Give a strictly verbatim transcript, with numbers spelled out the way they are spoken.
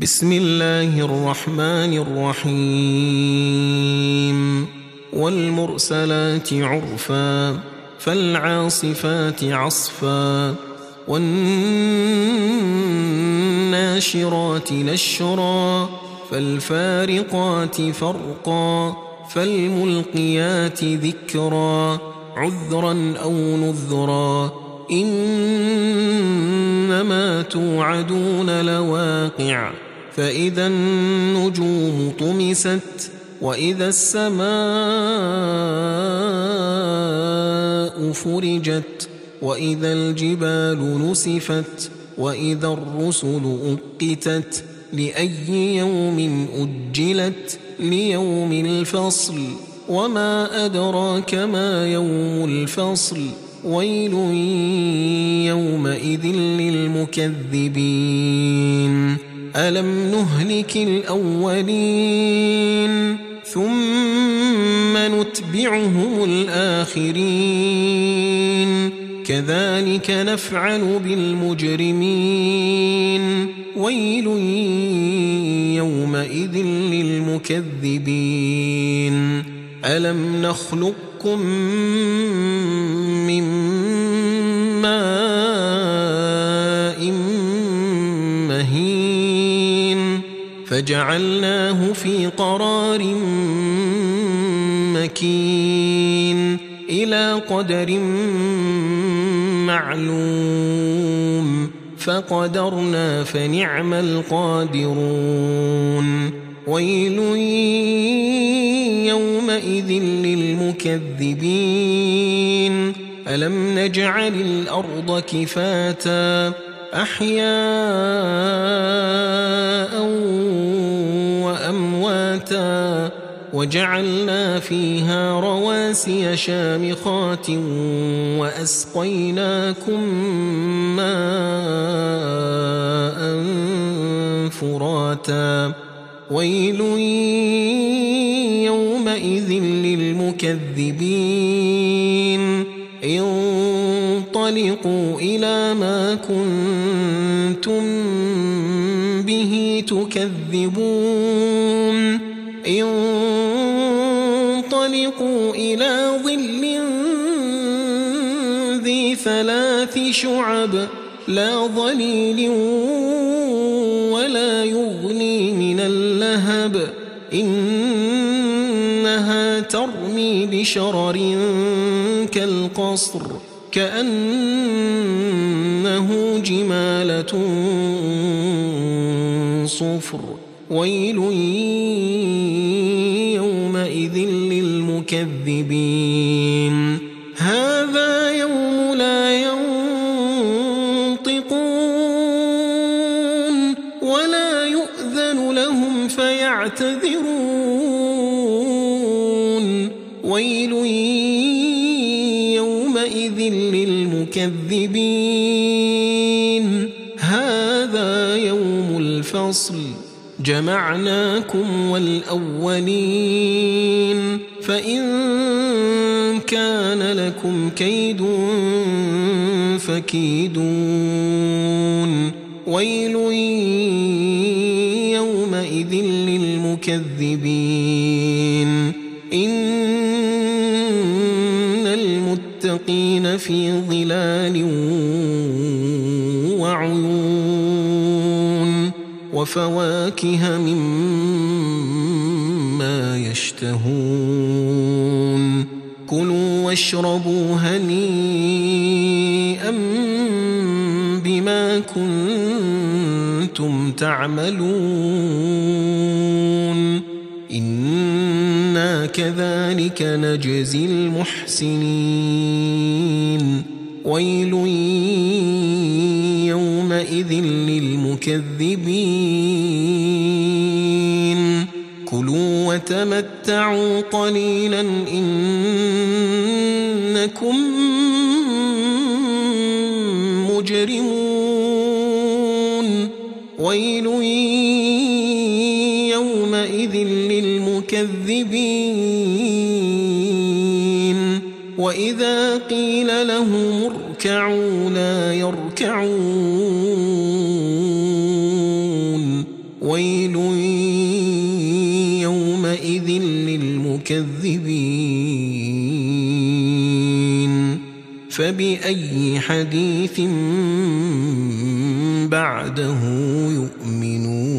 بسم الله الرحمن الرحيم والمرسلات عرفا فالعاصفات عصفا والناشرات نشرا فالفارقات فرقا فالملقيات ذكرا عذرا أو نذرا إنما توعدون لواقع فإذا النجوم طمست وإذا السماء فرجت وإذا الجبال نسفت وإذا الرسل أقتت لأي يوم أجلت ليوم الفصل وما أدراك ما يوم الفصل ويل يومئذ للمكذبين ألم نهلك الأولين ثم نتبعهم الآخرين كذلك نفعل بالمجرمين ويل يومئذ للمكذبين ألم نخلقكم من ماء مهين فجعلناه في قرار مكين إلى قدر معلوم فقدرنا فنعم القادرون ويل يومئذ للمكذبين ألم نجعل الأرض كفاتا أحياء وأمواتا وجعلنا فيها رواسي شامخات وأسقيناكم ماء فراتا ويل يومئذ للمكذبين انطلقوا إلى ما كنتم به تكذبون انطلقوا إلى ظل ذي ثلاث شعب لا ظليل ولا يغني من اللهب إنها ترمي بشرر كالقصر كأنه جمالة صفر ويل يومئذ للمكذبين هذا يوم لا ينطقون ولا يؤذن لهم فيعتذرون ويل يومئذ للمكذبين هذا يوم الفصل جمعناكم والأولين فإن كان لكم كيد فكيدون ويل يومئذ للمكذبين إن المتقين في ظلال وعيون وفواكه مما يشتهون كلوا واشربوا هنيئا بما كنتم تعملون إنا كذلك نجزي المحسنين ويل يومئذ للمكذبين كلوا وتمتعوا قليلا إنكم مجرمون ويل يومئذ للمكذبين وإذا قيل لهم اركعوا لا يركعون ويل يومئذ للمكذبين فبأي حديث بعده يؤمنون